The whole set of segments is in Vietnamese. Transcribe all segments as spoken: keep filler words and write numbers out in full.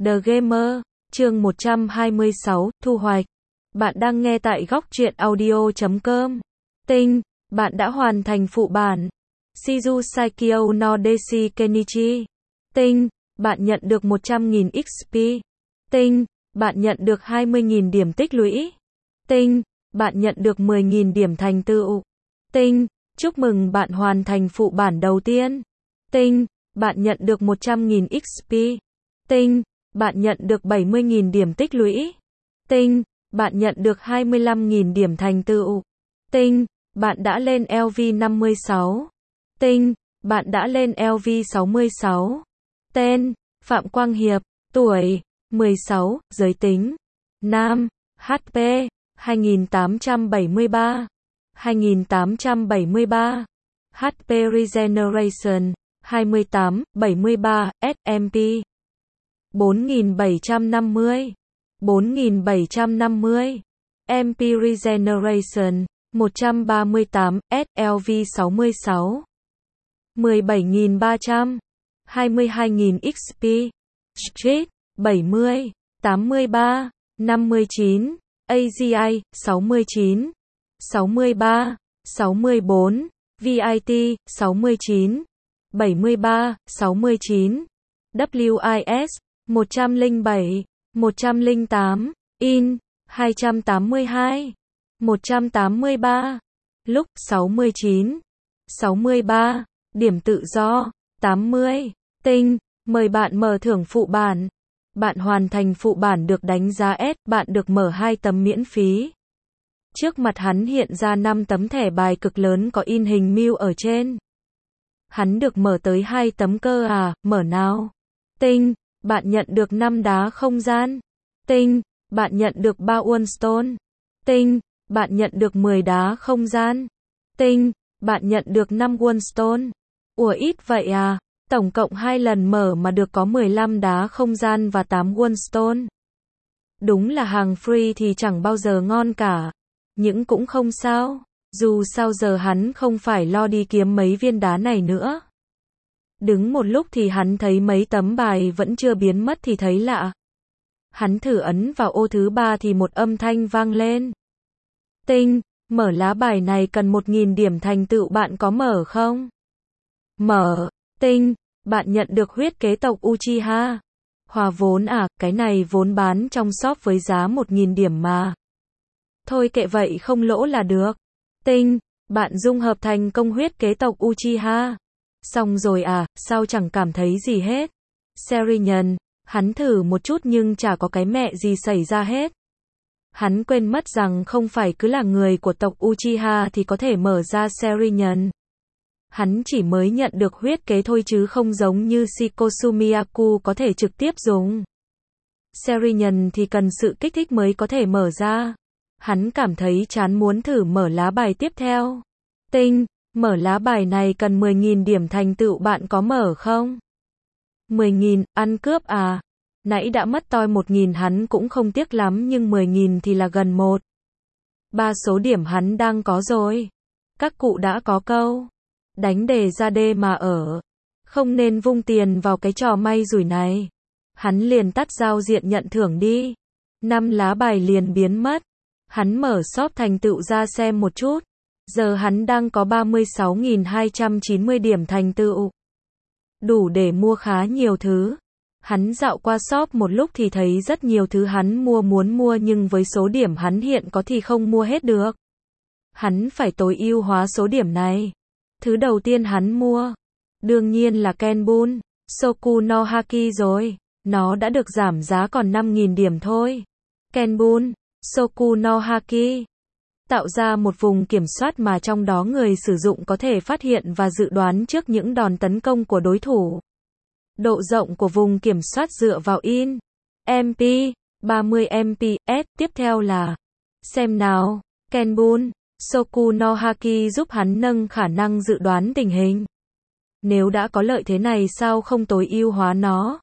The Gamer, chương một trăm hai mươi sáu, thu hoạch. Bạn đang nghe tại góc truyện audio chấm com. Tinh, bạn đã hoàn thành phụ bản. Shizu Saikyo no Deshi Kenichi. Tinh, bạn nhận được một trăm nghìn ích pê. Tinh, bạn nhận được hai mươi nghìn điểm tích lũy. Tinh, bạn nhận được mười nghìn điểm thành tựu. Tinh, chúc mừng bạn hoàn thành phụ bản đầu tiên. Tinh, bạn nhận được một trăm nghìn ích pê. Tinh, bạn nhận được bảy mươi nghìn điểm tích lũy. Tinh, bạn nhận được hai mươi lăm nghìn điểm thành tựu. Tinh, bạn đã lên lv năm mươi sáu. Tinh, bạn đã lv sáu mươi sáu. Tên, Phạm Quang Hiệp. Tuổi, mười sáu. Giới tính, nam. hát pê, hai nghìn tám trăm bảy mươi ba. hai nghìn tám trăm bảy mươi ba. hát pê Regeneration, hai mươi tám, bảy mươi ba, ét em pê. bốn nghìn bảy trăm năm mươi. bốn nghìn bảy trăm năm mươi. em pê Regeneration, một trăm ba mươi tám, ét lv sáu mươi sáu. mười bảy nghìn ba trăm. hai mươi hai nghìn ích pê. Street, bảy mươi. tám mươi ba. năm mươi chín. a giê i, sáu mươi chín. sáu mươi ba. sáu mươi bốn. vê i tê, sáu mươi chín. bảy mươi ba. sáu mươi chín. vê i ét, một trăm lẻ bảy. một trăm lẻ tám. In, hai trăm tám mươi hai. một trăm tám mươi ba. Lúc, sáu mươi chín. sáu mươi ba. Điểm tự do, tám mươi. Tinh, mời bạn mở thưởng phụ bản. Bạn hoàn thành phụ bản được đánh giá S, bạn được mở hai tấm miễn phí. Trước mặt hắn hiện ra năm tấm thẻ bài cực lớn có in hình Mew ở trên. Hắn được mở tới hai tấm cơ à, mở nào. Tinh, bạn nhận được năm đá không gian. Tinh, bạn nhận được ba Wonstone. Tinh, bạn nhận được mười đá không gian. Tinh, bạn nhận được năm Wonstone. Ủa ít vậy à, tổng cộng hai lần mở mà được có mười lăm đá không gian và tám Wonstone. Đúng là hàng free thì chẳng bao giờ ngon cả. Nhưng cũng không sao, dù sao giờ hắn không phải lo đi kiếm mấy viên đá này nữa. Đứng một lúc thì hắn thấy mấy tấm bài vẫn chưa biến mất thì thấy lạ. Hắn thử ấn vào ô thứ ba thì một âm thanh vang lên. Tinh, mở lá bài này cần một nghìn điểm thành tựu, bạn có mở không? Mở. Tinh, bạn nhận được huyết kế tộc Uchiha. Hòa vốn à, cái này vốn bán trong shop với giá một nghìn điểm mà. Thôi kệ vậy không lỗ là được. Tinh, bạn dung hợp thành công huyết kế tộc Uchiha. Xong rồi à, sao chẳng cảm thấy gì hết. Serinhân, hắn thử một chút nhưng chả có cái mẹ gì xảy ra hết. Hắn quên mất rằng không phải cứ là người của tộc Uchiha thì có thể mở ra Serinhân. Hắn chỉ mới nhận được huyết kế thôi chứ không giống như Shikosumiyaku có thể trực tiếp dùng. Serinhân thì cần sự kích thích mới có thể mở ra. Hắn cảm thấy chán muốn thử mở lá bài tiếp theo. Tinh, mở lá bài này cần mười nghìn điểm thành tựu, bạn có mở không? mười nghìn, ăn cướp à? Nãy đã mất toi một nghìn hắn cũng không tiếc lắm nhưng mười nghìn thì là gần một. Ba số điểm hắn đang có rồi. Các cụ đã có câu. Đánh đề ra đê mà ở. Không nên vung tiền vào cái trò may rủi này. Hắn liền tắt giao diện nhận thưởng đi. Năm lá bài liền biến mất. Hắn mở shop thành tựu ra xem một chút. Giờ hắn đang có ba mươi sáu nghìn hai trăm chín mươi điểm thành tựu. Đủ để mua khá nhiều thứ. Hắn dạo qua shop một lúc thì thấy rất nhiều thứ hắn mua muốn mua nhưng với số điểm hắn hiện có thì không mua hết được. Hắn phải tối ưu hóa số điểm này. Thứ đầu tiên hắn mua, đương nhiên là Kenbun, Soku no Haki rồi. Nó đã được giảm giá còn năm nghìn điểm thôi. Kenbun, Soku no Haki tạo ra một vùng kiểm soát mà trong đó người sử dụng có thể phát hiện và dự đoán trước những đòn tấn công của đối thủ. Độ rộng của vùng kiểm soát dựa vào in. em pê, ba mươi em pê ét. Tiếp theo là, xem nào, Kenbun, Soku no Haki giúp hắn nâng khả năng dự đoán tình hình. Nếu đã có lợi thế này sao không tối ưu hóa nó?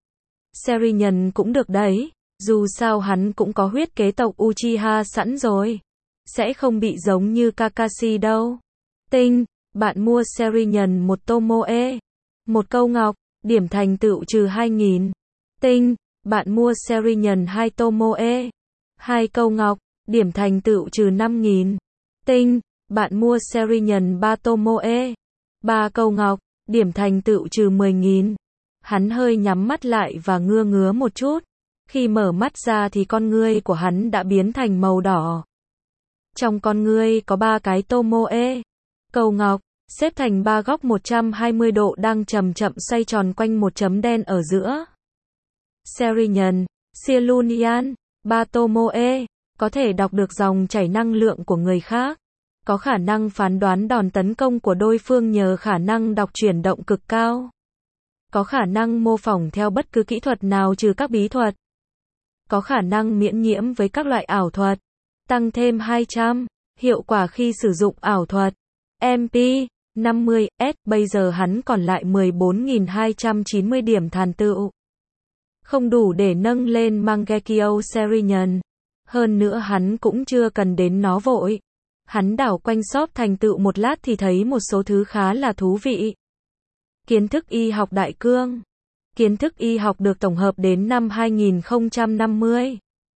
Serinhân cũng được đấy, dù sao hắn cũng có huyết kế tộc Uchiha sẵn rồi. Sẽ không bị giống như Kakashi đâu. Tinh, bạn mua Serinhân một Tomoe. Một câu ngọc, điểm thành tựu trừ hai nghìn. Tinh, bạn mua series nhân hai Tomoe. hai câu ngọc, điểm thành tựu trừ năm nghìn. Tinh, bạn mua series nhân ba Tomoe. ba câu ngọc, điểm thành tựu trừ mười nghìn. Hắn hơi nhắm mắt lại và ngưa ngứa một chút. Khi mở mắt ra thì con ngươi của hắn đã biến thành màu đỏ. Trong con ngươi có ba cái Tomoe. Câu ngọc, xếp thành ba góc một trăm hai mươi độ đang chậm chậm xoay tròn quanh một chấm đen ở giữa. Series nhân, Silunian, ba Tomoe, có thể đọc được dòng chảy năng lượng của người khác. Có khả năng phán đoán đòn tấn công của đối phương nhờ khả năng đọc chuyển động cực cao. Có khả năng mô phỏng theo bất cứ kỹ thuật nào trừ các bí thuật. Có khả năng miễn nhiễm với các loại ảo thuật. Tăng thêm hai trăm. Hiệu quả khi sử dụng ảo thuật. em pê, năm mươi S, bây giờ hắn còn lại mười bốn nghìn hai trăm chín mươi điểm thành tựu. Không đủ để nâng lên Mangekyo series nhân. Hơn nữa hắn cũng chưa cần đến nó vội. Hắn đảo quanh shop thành tựu một lát thì thấy một số thứ khá là thú vị. Kiến thức y học đại cương. Kiến thức y học được tổng hợp đến năm hai nghìn không trăm năm mươi.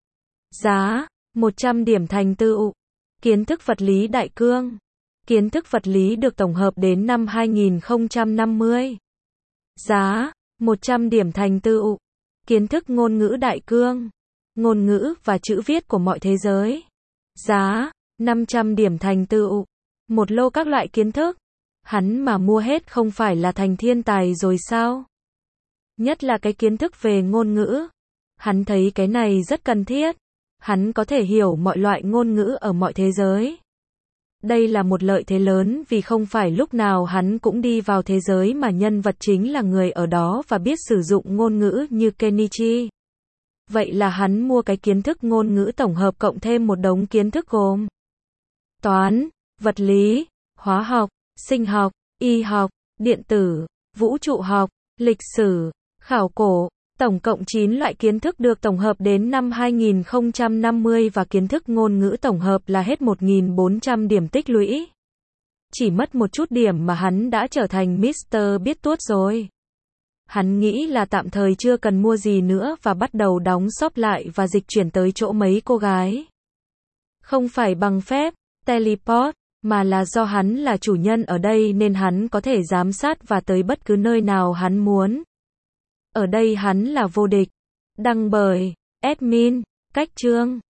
Giá, một trăm điểm thành tựu. Kiến thức vật lý đại cương. Kiến thức vật lý được tổng hợp đến năm hai nghìn không trăm năm mươi. Giá, một trăm điểm thành tựu. Kiến thức ngôn ngữ đại cương. Ngôn ngữ và chữ viết của mọi thế giới. Giá, năm trăm điểm thành tựu. Một lô các loại kiến thức. Hắn mà mua hết không phải là thành thiên tài rồi sao? Nhất là cái kiến thức về ngôn ngữ. Hắn thấy cái này rất cần thiết. Hắn có thể hiểu mọi loại ngôn ngữ ở mọi thế giới. Đây là một lợi thế lớn vì không phải lúc nào hắn cũng đi vào thế giới mà nhân vật chính là người ở đó và biết sử dụng ngôn ngữ như Kenichi. Vậy là hắn mua cái kiến thức ngôn ngữ tổng hợp cộng thêm một đống kiến thức gồm toán, vật lý, hóa học, sinh học, y học, điện tử, vũ trụ học, lịch sử, khảo cổ. Tổng cộng chín loại kiến thức được tổng hợp đến năm hai nghìn không trăm năm mươi và kiến thức ngôn ngữ tổng hợp là hết một nghìn bốn trăm điểm tích lũy. Chỉ mất một chút điểm mà hắn đã trở thành mít tơ biết tuốt rồi. Hắn nghĩ là tạm thời chưa cần mua gì nữa và bắt đầu đóng shop lại và dịch chuyển tới chỗ mấy cô gái. Không phải bằng phép teleport, mà là do hắn là chủ nhân ở đây nên hắn có thể giám sát và tới bất cứ nơi nào hắn muốn. Ở đây hắn là vô địch. Đăng bởi admin, cách chương.